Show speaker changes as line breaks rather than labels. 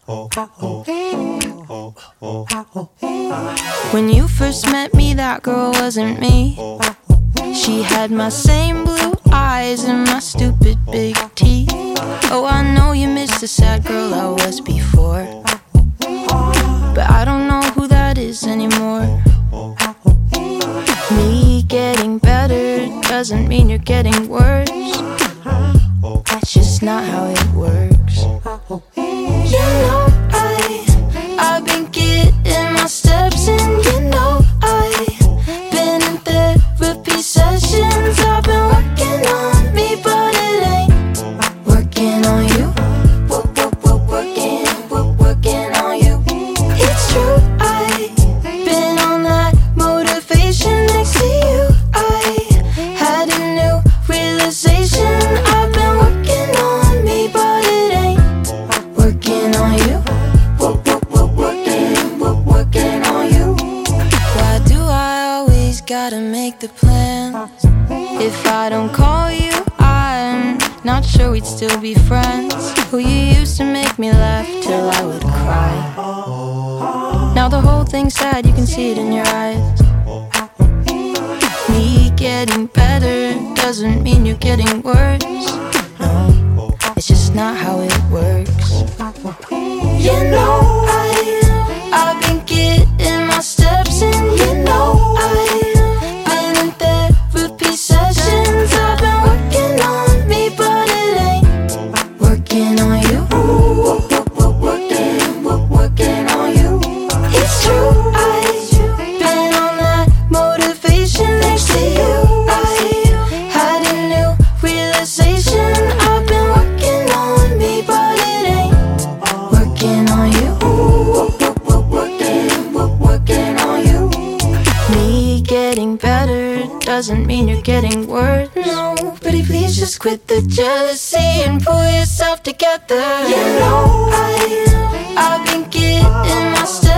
When you first met me, that girl wasn't me. She had my same blue eyes and my stupid big teeth. Oh, I know you miss the sad girl I was before, but I don't know who that is anymore. Me getting better doesn't mean you're getting worse. That's just not how it works. You know I've been getting my steps in. You know I've been in therapy sessions. I've been working on me, but it ain't working on you. Working on you. It's true, I've been on that motivation next to you. I had a new realization. I've been working on me, but it ain't working on you. Working on you. Why do I always gotta make the plans? If I don't call you, I'm not sure we'd still be friends. Who you used to make me laugh till I would cry. Now the whole thing's sad, you can see it in your eyes. Me getting better doesn't mean you're getting worse. No, it's just not how it works. You know I've been getting my steps in. You know I've been in therapy sessions. I've been working on me, but it ain't working on you. Working on you. It's true, I've been on that motivation next to you. I had a new realization. I've been working on me, but it ain't working on you. Working on you. Me getting better doesn't mean you're getting worse. No, pretty please just quit the jealousy and pull yourself together. You know I've been getting my stuff